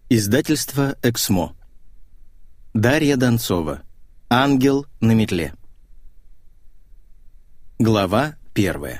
Издательство «Эксмо». Дарья Донцова. «Ангел на метле». Глава 1.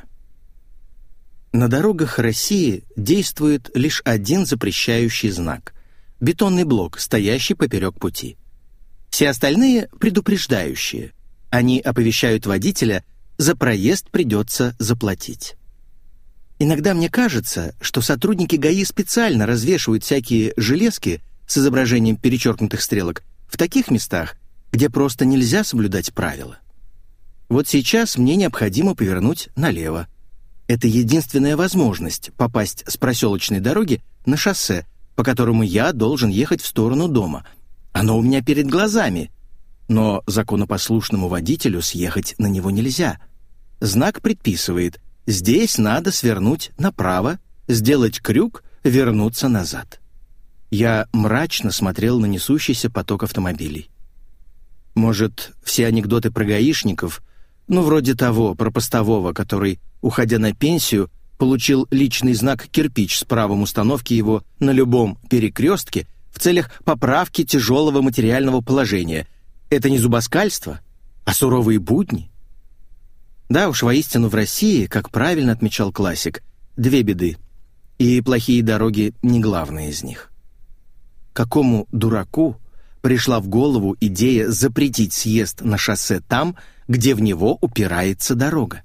На дорогах России действует лишь один запрещающий знак — бетонный блок, стоящий поперек пути. Все остальные — предупреждающие. Они оповещают водителя, за проезд придется заплатить. Иногда мне кажется, что сотрудники ГАИ специально развешивают всякие железки с изображением перечеркнутых стрелок в таких местах, где просто нельзя соблюдать правила. Вот сейчас мне необходимо повернуть налево. Это единственная возможность попасть с проселочной дороги на шоссе, по которому я должен ехать в сторону дома. Оно у меня перед глазами. Но законопослушному водителю съехать на него нельзя. Знак предписывает: здесь надо свернуть направо, сделать крюк, вернуться назад. Я мрачно смотрел на несущийся поток автомобилей. Может, все анекдоты про гаишников, вроде того про постового, который, уходя на пенсию, получил личный знак «кирпич» с правом установки его на любом перекрестке в целях поправки тяжелого материального положения. Это не зубоскальство, а суровые будни. Да уж, воистину в России, как правильно отмечал классик, две беды, и плохие дороги не главная из них. Какому дураку пришла в голову идея запретить съезд на шоссе там, где в него упирается дорога?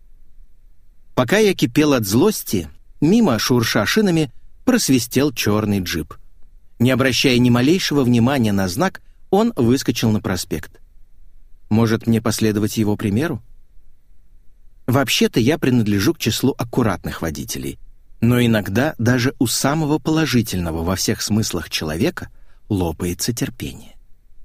Пока я кипел от злости, мимо, шурша шинами, просвистел черный джип. Не обращая ни малейшего внимания на знак, он выскочил на проспект. Может, мне последовать его примеру? Вообще-то я принадлежу к числу аккуратных водителей, но иногда даже у самого положительного во всех смыслах человека лопается терпение.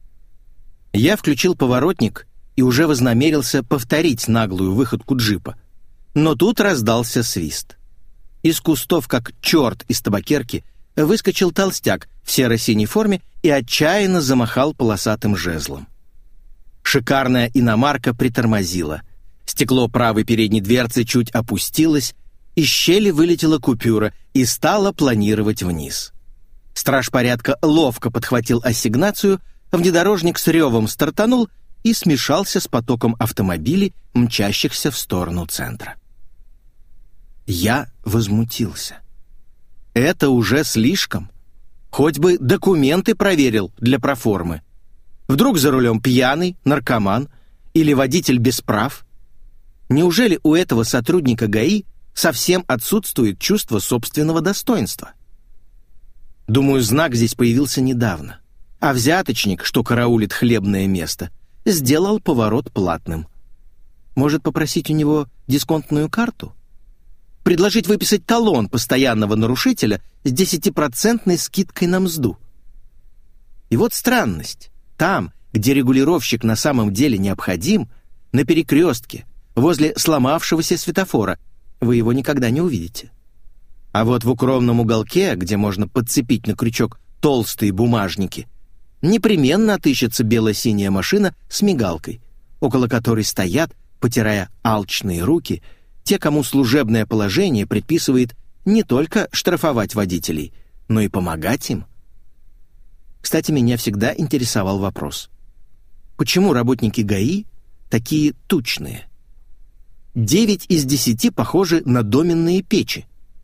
Я включил поворотник и уже вознамерился повторить наглую выходку джипа, но тут раздался свист. Из кустов, как черт из табакерки, выскочил толстяк в серо-синей форме и отчаянно замахал полосатым жезлом. Шикарная иномарка притормозила. Стекло правой передней дверцы чуть опустилось, из щели вылетела купюра и стала планировать вниз. Страж порядка ловко подхватил ассигнацию, внедорожник с ревом стартанул и смешался с потоком автомобилей, мчащихся в сторону центра. Я возмутился. Это уже слишком. Хоть бы документы проверил для проформы. Вдруг за рулем пьяный, наркоман или водитель без прав? Неужели у этого сотрудника ГАИ совсем отсутствует чувство собственного достоинства? Думаю, знак здесь появился недавно, а взяточник, что караулит хлебное место, сделал поворот платным. Может, попросить у него дисконтную карту? Предложить выписать талон постоянного нарушителя с 10% скидкой на мзду? И вот странность. Там, где регулировщик на самом деле необходим, на перекрестке, возле сломавшегося светофора, вы его никогда не увидите. А вот в укромном уголке, где можно подцепить на крючок толстые бумажники, непременно отыщется бело-синяя машина с мигалкой, около которой стоят, потирая алчные руки, те, кому служебное положение предписывает не только штрафовать водителей, но и помогать им. Кстати, меня всегда интересовал вопрос: почему работники ГАИ такие тучные? 9 из 10 похожи на доменные печи.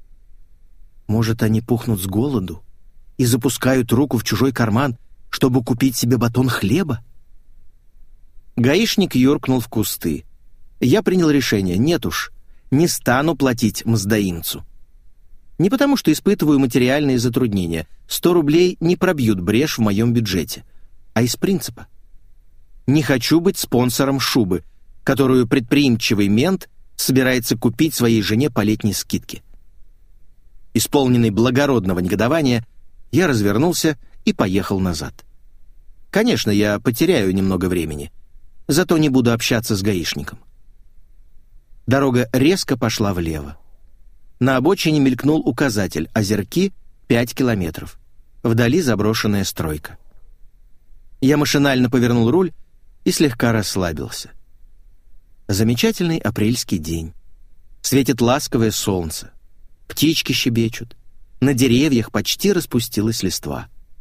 Может, они пухнут с голоду и запускают руку в чужой карман, чтобы купить себе батон хлеба? Гаишник юркнул в кусты. Я принял решение: нет уж, не стану платить мздоимцу. Не потому, что испытываю материальные затруднения. 100 рублей не пробьют брешь в моем бюджете, а из принципа. Не хочу быть спонсором шубы, которую предприимчивый мент собирается купить своей жене по летней скидке. Исполненный благородного негодования, я развернулся и поехал назад. Конечно, я потеряю немного времени, зато не буду общаться с гаишником. Дорога резко пошла влево. На обочине мелькнул указатель «Озерки, 5 километров». Вдали заброшенная стройка. Я машинально повернул руль и слегка расслабился. Замечательный апрельский день. Светит ласковое солнце. Птички щебечут. На деревьях почти распустилась листва.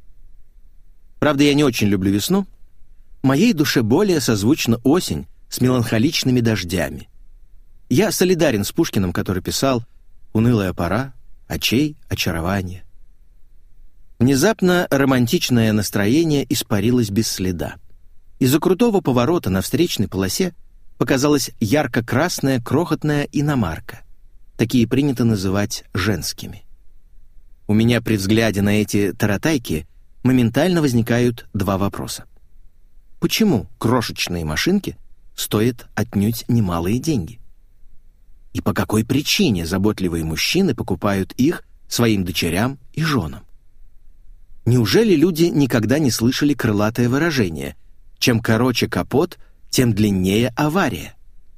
Правда, я не очень люблю весну. Моей душе более созвучна осень с меланхоличными дождями. Я солидарен с Пушкиным, который писал «Унылая пора, очей очарование». Внезапно романтичное настроение испарилось без следа. Из-за крутого поворота на встречной полосе показалась ярко-красная крохотная иномарка. Такие принято называть женскими. У меня при взгляде на эти таратайки моментально возникают два вопроса. Почему крошечные машинки стоят отнюдь немалые деньги? И по какой причине заботливые мужчины покупают их своим дочерям и женам? Неужели люди никогда не слышали крылатое выражение «чем короче капот, тем длиннее авария»?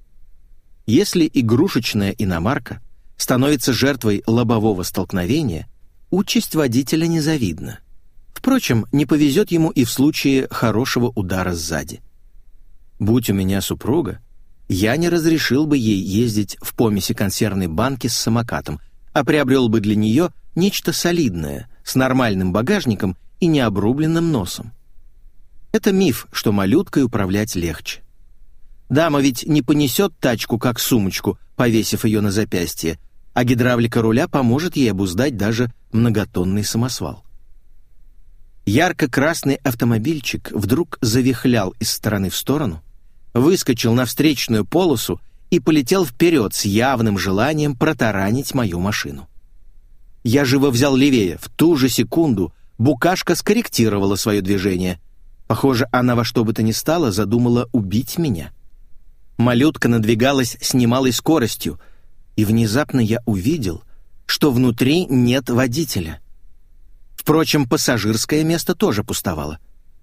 Если игрушечная иномарка становится жертвой лобового столкновения, участь водителя незавидна. Впрочем, не повезет ему и в случае хорошего удара сзади. Будь у меня супруга, я не разрешил бы ей ездить в помеси консервной банки с самокатом, а приобрел бы для нее нечто солидное, с нормальным багажником и необрубленным носом. Это миф, что малюткой управлять легче. Дама ведь не понесет тачку как сумочку, повесив ее на запястье, а гидравлика руля поможет ей обуздать даже многотонный самосвал. Ярко-красный автомобильчик вдруг завихлял из стороны в сторону, выскочил на встречную полосу и полетел вперед с явным желанием протаранить мою машину. Я живо взял левее. В ту же секунду букашка скорректировала свое движение. Похоже, она во что бы то ни стало задумала убить меня. Малютка надвигалась с немалой скоростью, и внезапно я увидел, что внутри нет водителя. Впрочем, пассажирское место тоже пустовало.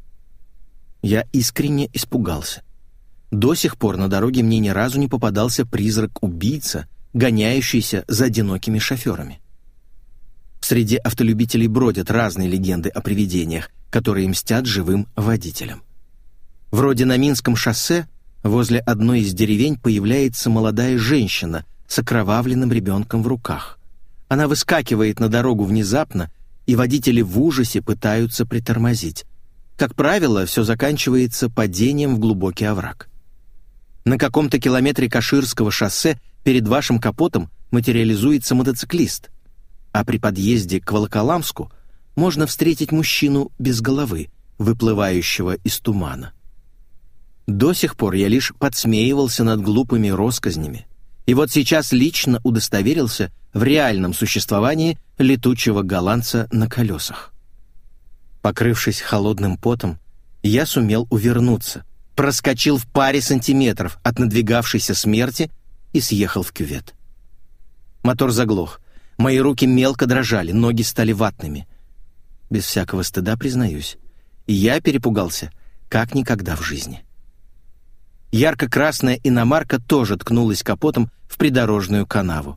Я искренне испугался. До сих пор на дороге мне ни разу не попадался призрак-убийца, гоняющийся за одинокими шоферами. Среди автолюбителей бродят разные легенды о привидениях, которые мстят живым водителям. Вроде на Минском шоссе возле одной из деревень появляется молодая женщина с окровавленным ребенком в руках. Она выскакивает на дорогу внезапно, и водители в ужасе пытаются притормозить. Как правило, все заканчивается падением в глубокий овраг. На каком-то километре Каширского шоссе перед вашим капотом материализуется мотоциклист, а при подъезде к Волоколамску можно встретить мужчину без головы, выплывающего из тумана. До сих пор я лишь подсмеивался над глупыми россказнями, и вот сейчас лично удостоверился в реальном существовании летучего голландца на колесах. Покрывшись холодным потом, я сумел увернуться, проскочил в паре сантиметров от надвигавшейся смерти и съехал в кювет. Мотор заглох. Мои руки мелко дрожали, ноги стали ватными. Без всякого стыда признаюсь, я перепугался, как никогда в жизни. Ярко-красная иномарка тоже ткнулась капотом в придорожную канаву.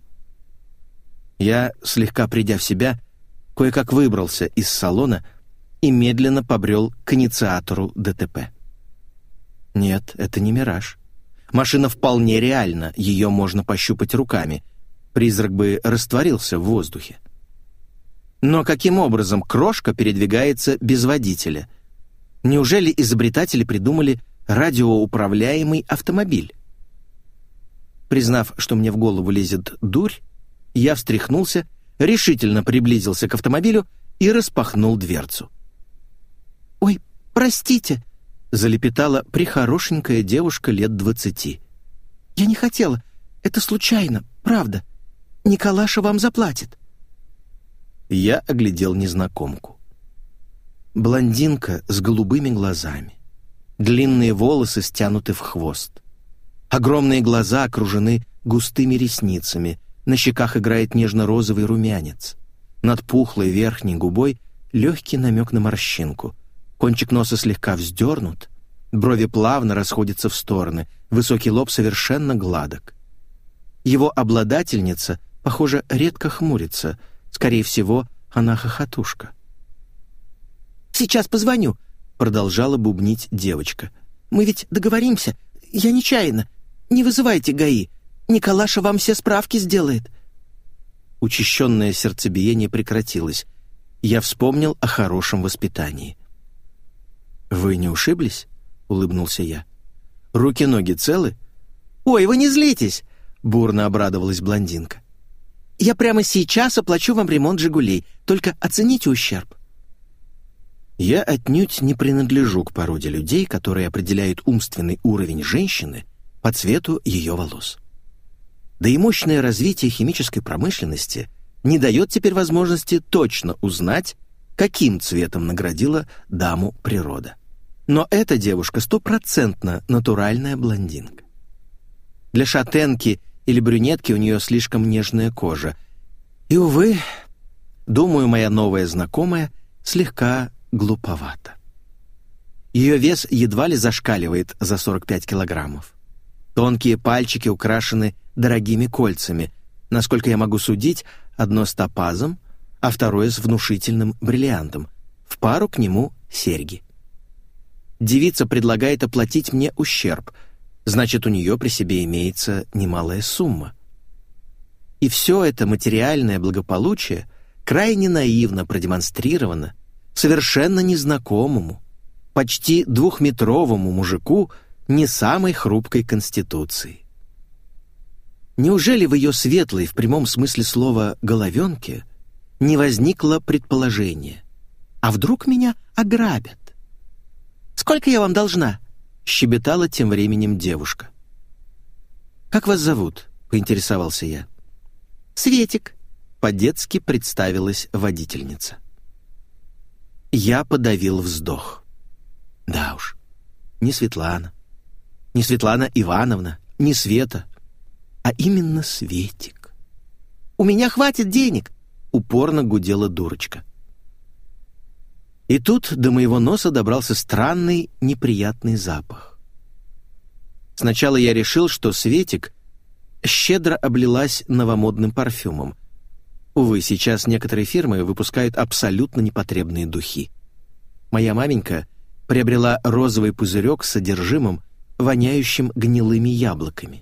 Я, слегка придя в себя, кое-как выбрался из салона и медленно побрел к инициатору ДТП. Нет, это не мираж. Машина вполне реальна, ее можно пощупать руками. Призрак бы растворился в воздухе. Но каким образом крошка передвигается без водителя? Неужели изобретатели придумали радиоуправляемый автомобиль? Признав, что мне в голову лезет дурь, я встряхнулся, решительно приблизился к автомобилю и распахнул дверцу. «Ой, простите!» — залепетала прихорошенькая девушка лет 20. «Я не хотела. Это случайно, правда. Николаша вам заплатит». Я оглядел незнакомку. Блондинка с голубыми глазами. Длинные волосы стянуты в хвост. Огромные глаза окружены густыми ресницами, на щеках играет нежно-розовый румянец. Над пухлой верхней губой легкий намек на морщинку. Кончик носа слегка вздернут, брови плавно расходятся в стороны, высокий лоб совершенно гладок. Его обладательница, похоже, редко хмурится. Скорее всего, она хохотушка. «Сейчас позвоню», — продолжала бубнить девочка. «Мы ведь договоримся. Я нечаянно. Не вызывайте ГАИ. Николаша вам все справки сделает». Учащенное сердцебиение прекратилось. Я вспомнил о хорошем воспитании. «Вы не ушиблись?» — улыбнулся я. «Руки-ноги целы?» «Ой, вы не злитесь!» — бурно обрадовалась блондинка. «Я прямо сейчас оплачу вам ремонт «Жигулей», только оцените ущерб». Я отнюдь не принадлежу к породе людей, которые определяют умственный уровень женщины по цвету ее волос. Да и мощное развитие химической промышленности не дает теперь возможности точно узнать, каким цветом наградила даму природа. Но эта девушка 100% натуральная блондинка. Для шатенки или брюнетки у нее слишком нежная кожа. И, увы, думаю, моя новая знакомая слегка глуповата. Ее вес едва ли зашкаливает за 45 килограммов. Тонкие пальчики украшены дорогими кольцами. Насколько я могу судить, одно с топазом, а второе с внушительным бриллиантом. В пару к нему серьги. Девица предлагает оплатить мне ущерб. Значит, у нее при себе имеется немалая сумма. И все это материальное благополучие крайне наивно продемонстрировано совершенно незнакомому, почти 2-метровому мужику не самой хрупкой конституции. Неужели в ее светлой, в прямом смысле слова, головенке не возникло предположение? А вдруг меня ограбят? «Сколько я вам должна?» — щебетала тем временем девушка. «Как вас зовут?» — поинтересовался я. «Светик», — по-детски представилась водительница. Я подавил вздох. Да уж, не Светлана, не Светлана Ивановна, не Света, а именно Светик. «У меня хватит денег», — упорно гудела дурочка. И тут до моего носа добрался странный, неприятный запах. Сначала я решил, что Светик щедро облилась новомодным парфюмом. Увы, сейчас некоторые фирмы выпускают абсолютно непотребные духи. Моя маменька приобрела розовый пузырек с содержимым, воняющим гнилыми яблоками.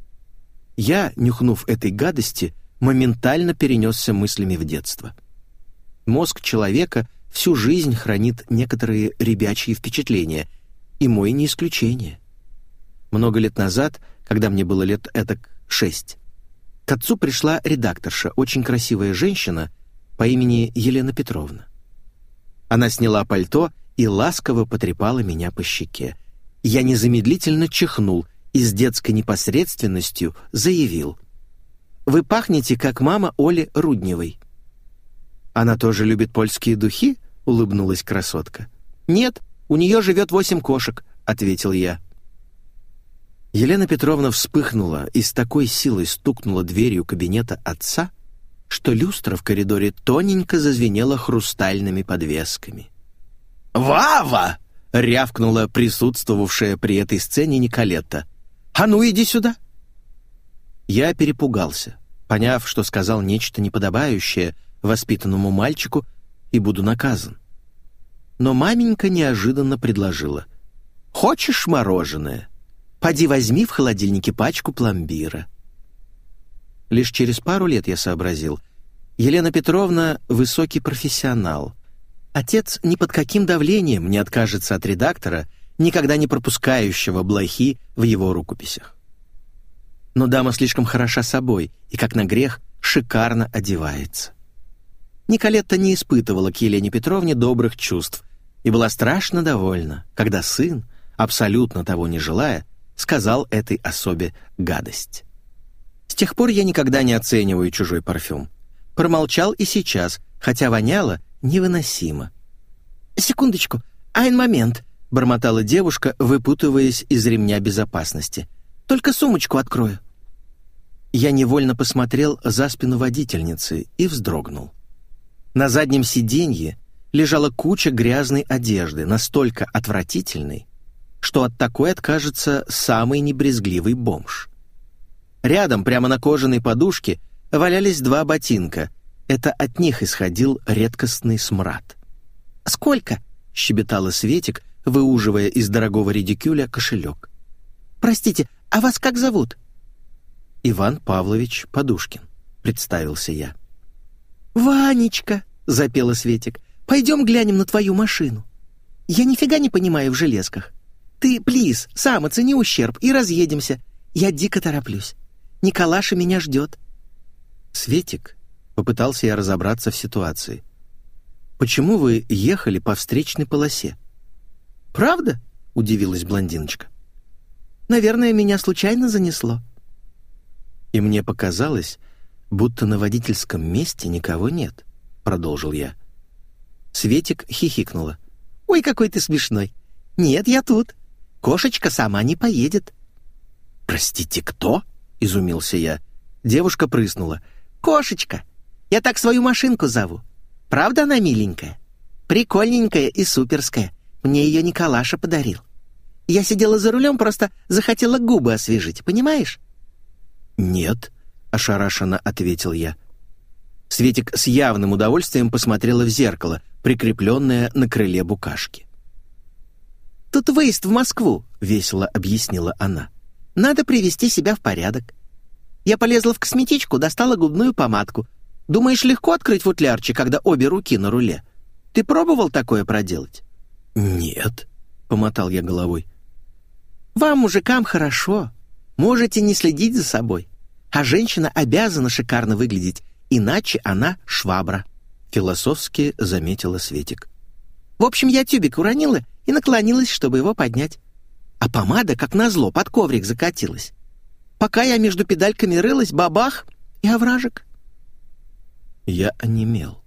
Я, нюхнув этой гадости, моментально перенесся мыслями в детство. Мозг человека всю жизнь хранит некоторые ребячьи впечатления, и мой не исключение. Много лет назад, когда мне было лет этак 6, к отцу пришла редакторша, очень красивая женщина по имени Елена Петровна. Она сняла пальто и ласково потрепала меня по щеке. Я незамедлительно чихнул и с детской непосредственностью заявил: «Вы пахнете, как мама Оли Рудневой». «Она тоже любит польские духи?» — улыбнулась красотка. «Нет, у нее живет 8 кошек», — ответил я. Елена Петровна вспыхнула и с такой силой стукнула дверью кабинета отца, что люстра в коридоре тоненько зазвенела хрустальными подвесками. «Вава!» — рявкнула присутствовавшая при этой сцене Николетта. «А ну, иди сюда!» Я перепугался, поняв, что сказал нечто неподобающее воспитанному мальчику и буду наказан. Но маменька неожиданно предложила: «Хочешь мороженое? Поди возьми в холодильнике пачку пломбира». Лишь через пару лет я сообразил: Елена Петровна — высокий профессионал. Отец ни под каким давлением не откажется от редактора, никогда не пропускающего блохи в его рукописях. Но дама слишком хороша собой и, как на грех, шикарно одевается. Николетта не испытывала к Елене Петровне добрых чувств и была страшно довольна, когда сын, абсолютно того не желая, сказал этой особе гадость. С тех пор я никогда не оцениваю чужой парфюм. Промолчал и сейчас, хотя воняло невыносимо. «Секундочку, айн момент», — бормотала девушка, выпутываясь из ремня безопасности. «Только сумочку открою». Я невольно посмотрел за спину водительницы и вздрогнул. На заднем сиденье лежала куча грязной одежды, настолько отвратительной, что от такой откажется самый небрезгливый бомж. Рядом, прямо на кожаной подушке, валялись 2 ботинка. Это от них исходил редкостный смрад. «Сколько?» — щебетала Светик, выуживая из дорогого редикюля кошелек. «Простите, а вас как зовут?» «Иван Павлович Подушкин», — представился я. «Ванечка!» — запела Светик. «Пойдем глянем на твою машину». Я нифига не понимаю в железках. Ты, плиз, сам оцени ущерб и разъедемся. Я дико тороплюсь. Николаша меня ждет». «Светик», — попытался я разобраться в ситуации, «почему вы ехали по встречной полосе?» «Правда?» — удивилась блондиночка. «Наверное, меня случайно занесло». «И мне показалось, будто на водительском месте никого нет», — продолжил я. Светик хихикнула. «Ой, какой ты смешной. Нет, я тут. Кошечка сама не поедет». «Простите, кто?» — изумился я. Девушка прыснула. «Кошечка. Я так свою машинку зову. Правда она миленькая? Прикольненькая и суперская. Мне ее Николаша подарил. Я сидела за рулем, просто захотела губы освежить, понимаешь?» «Нет», — ошарашенно ответил я. Светик с явным удовольствием посмотрела в зеркало, прикрепленное на крыле букашки. «Тут выезд в Москву», — весело объяснила она. «Надо привести себя в порядок. Я полезла в косметичку, достала губную помадку. Думаешь, легко открыть футлярчик, когда обе руки на руле? Ты пробовал такое проделать?» «Нет», — помотал я головой. «Вам, мужикам, хорошо. Можете не следить за собой. А женщина обязана шикарно выглядеть, иначе она швабра», — философски заметила Светик. «В общем, я тюбик уронила и наклонилась, чтобы его поднять. А помада, как назло, под коврик закатилась. Пока я между педальками рылась, бабах и овражек». Я онемел.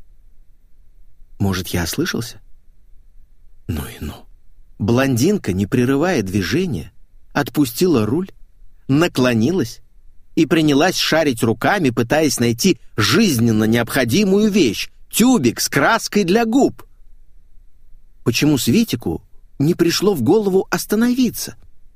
Может, я ослышался? Ну и ну. Блондинка, не прерывая движения, отпустила руль, наклонилась и принялась шарить руками, пытаясь найти жизненно необходимую вещь — тюбик с краской для губ. Почему Светику не пришло в голову остановиться?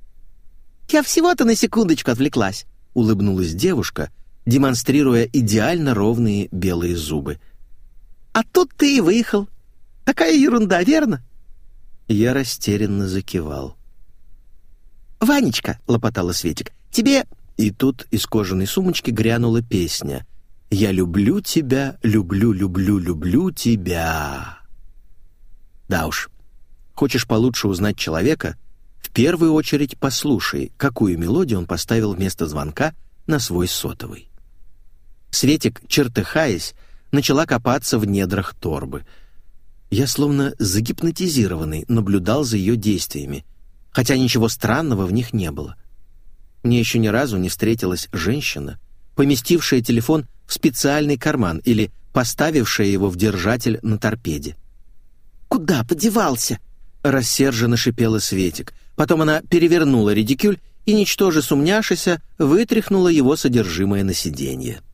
«Я всего-то на секундочку отвлеклась», — улыбнулась девушка, демонстрируя идеально ровные белые зубы. «А тут ты и выехал. Такая ерунда, верно?» Я растерянно закивал. «Ванечка», — лопотала Светик, — «тебе...» И тут из кожаной сумочки грянула песня «Я люблю тебя, люблю, люблю, люблю тебя». Да уж, хочешь получше узнать человека, в первую очередь послушай, какую мелодию он поставил вместо звонка на свой сотовый. Светик, чертыхаясь, начала копаться в недрах торбы. Я, словно загипнотизированный, наблюдал за ее действиями, хотя ничего странного в них не было. Мне еще ни разу не встретилась женщина, поместившая телефон в специальный карман или поставившая его в держатель на торпеде. «Куда подевался?» — рассерженно шипела Светик. Потом она перевернула редикюль и, ничтоже сумняшися, вытряхнула его содержимое на сиденье.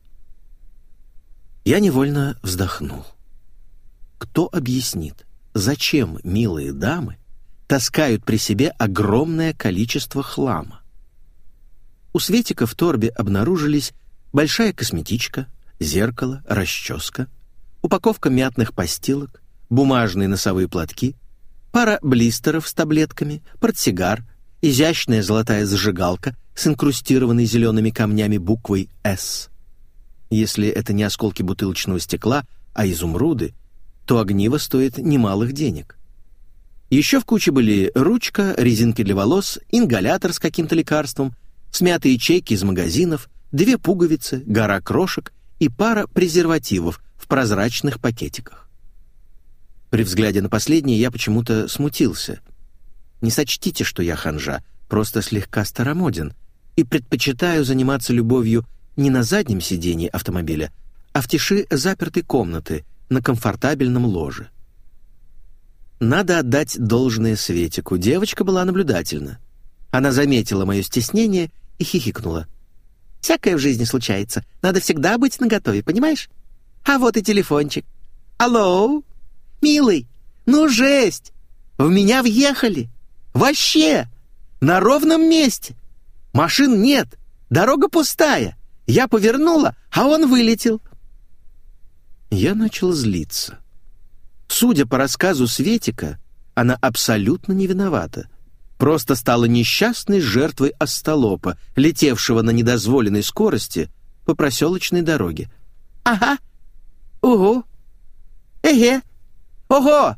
Я невольно вздохнул. Кто объяснит, зачем милые дамы таскают при себе огромное количество хлама? У Светика в торбе обнаружились большая косметичка, зеркало, расческа, упаковка мятных постилок, бумажные носовые платки, пара блистеров с таблетками, портсигар, изящная золотая зажигалка с инкрустированной зелеными камнями буквой «С». Если это не осколки бутылочного стекла, а изумруды, то огниво стоит немалых денег. Еще в куче были ручка, резинки для волос, ингалятор с каким-то лекарством, смятые чеки из магазинов, 2 пуговицы, гора крошек и пара презервативов в прозрачных пакетиках. При взгляде на последнее я почему-то смутился. Не сочтите, что я ханжа, просто слегка старомоден и предпочитаю заниматься любовью не на заднем сиденье автомобиля, а в тиши запертой комнаты на комфортабельном ложе. Надо отдать должное Светику. Девочка была наблюдательна. Она заметила мое стеснение и хихикнула. «Всякое в жизни случается. Надо всегда быть наготове, понимаешь? А вот и телефончик. Алло? Милый, ну жесть! В меня въехали! Вообще! На ровном месте! Машин нет! Дорога пустая! Я повернула, а он вылетел!» Я начал злиться. Судя по рассказу Светика, она абсолютно не виновата. Просто стала несчастной жертвой остолопа, летевшего на недозволенной скорости по проселочной дороге. «Ага. Угу. Эге. Ого!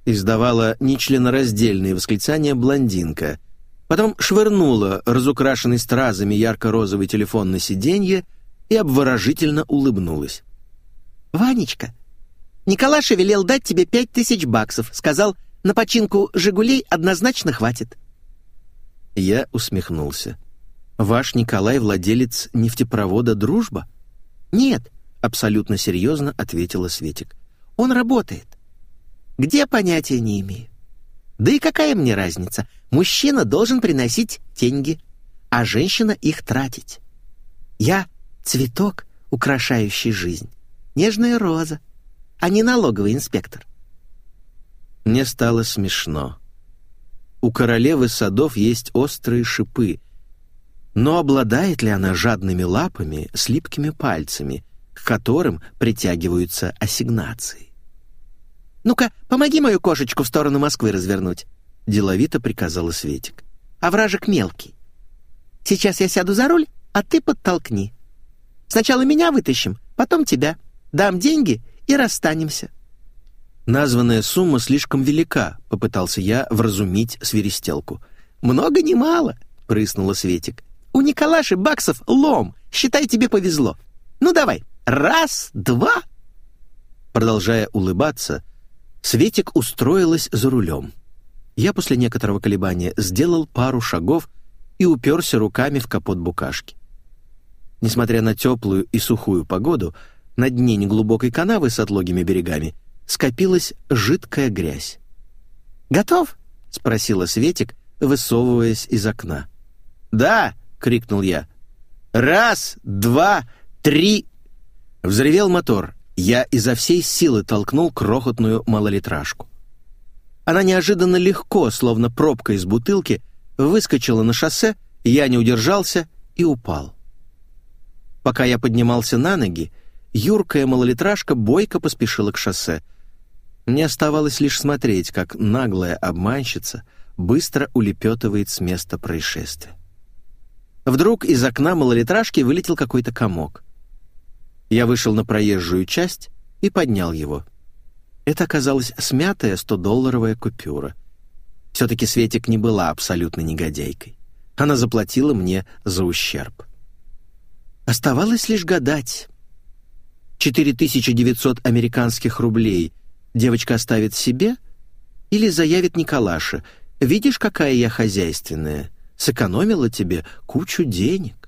издавала нечленораздельные восклицания блондинка. Потом швырнула разукрашенный стразами ярко-розовый телефон на сиденье и обворожительно улыбнулась. «Ванечка, Николаша велел дать тебе $5000. Сказал, на починку «Жигулей» однозначно хватит». Я усмехнулся. «Ваш Николай владелец нефтепровода «Дружба»?» «Нет», — абсолютно серьезно ответила Светик. «он работает. Где, понятия не имею. Да и какая мне разница? Мужчина должен приносить деньги, а женщина их тратить. Я — цветок, украшающий жизнь, нежная роза, а не налоговый инспектор». Мне стало смешно. У королевы садов есть острые шипы, но обладает ли она жадными лапами с липкими пальцами, к которым притягиваются ассигнации? «Ну-ка, помоги мою кошечку в сторону Москвы развернуть», — деловито приказала Светик. «Овражек мелкий. Сейчас я сяду за руль, а ты подтолкни. Сначала меня вытащим, потом тебя. Дам деньги и расстанемся». «Названная сумма слишком велика», — попытался я вразумить свиристелку. «Много не мало», — прыснула Светик. «У Николаши баксов лом. Считай, тебе повезло. Ну давай, 1, 2». Продолжая улыбаться, Светик устроилась за рулем. Я после некоторого колебания сделал пару шагов и уперся руками в капот букашки. Несмотря на теплую и сухую погоду, на дне неглубокой канавы с отлогими берегами скопилась жидкая грязь. «Готов?» — спросила Светик, высовываясь из окна. «Да!» — крикнул я. 1, 2, 3. Взревел мотор. Я изо всей силы толкнул крохотную малолитражку. Она неожиданно легко, словно пробка из бутылки, выскочила на шоссе, я не удержался и упал. Пока я поднимался на ноги, юркая малолитражка бойко поспешила к шоссе. Мне оставалось лишь смотреть, как наглая обманщица быстро улепетывает с места происшествия. Вдруг из окна малолитражки вылетел какой-то комок. Я вышел на проезжую часть и поднял его. Это оказалась смятая 100-долларовая купюра. Все-таки Светик не была абсолютной негодяйкой. Она заплатила мне за ущерб. Оставалось лишь гадать. 4900 американских рублей девочка оставит себе или заявит Николаше: «Видишь, какая я хозяйственная, сэкономила тебе кучу денег».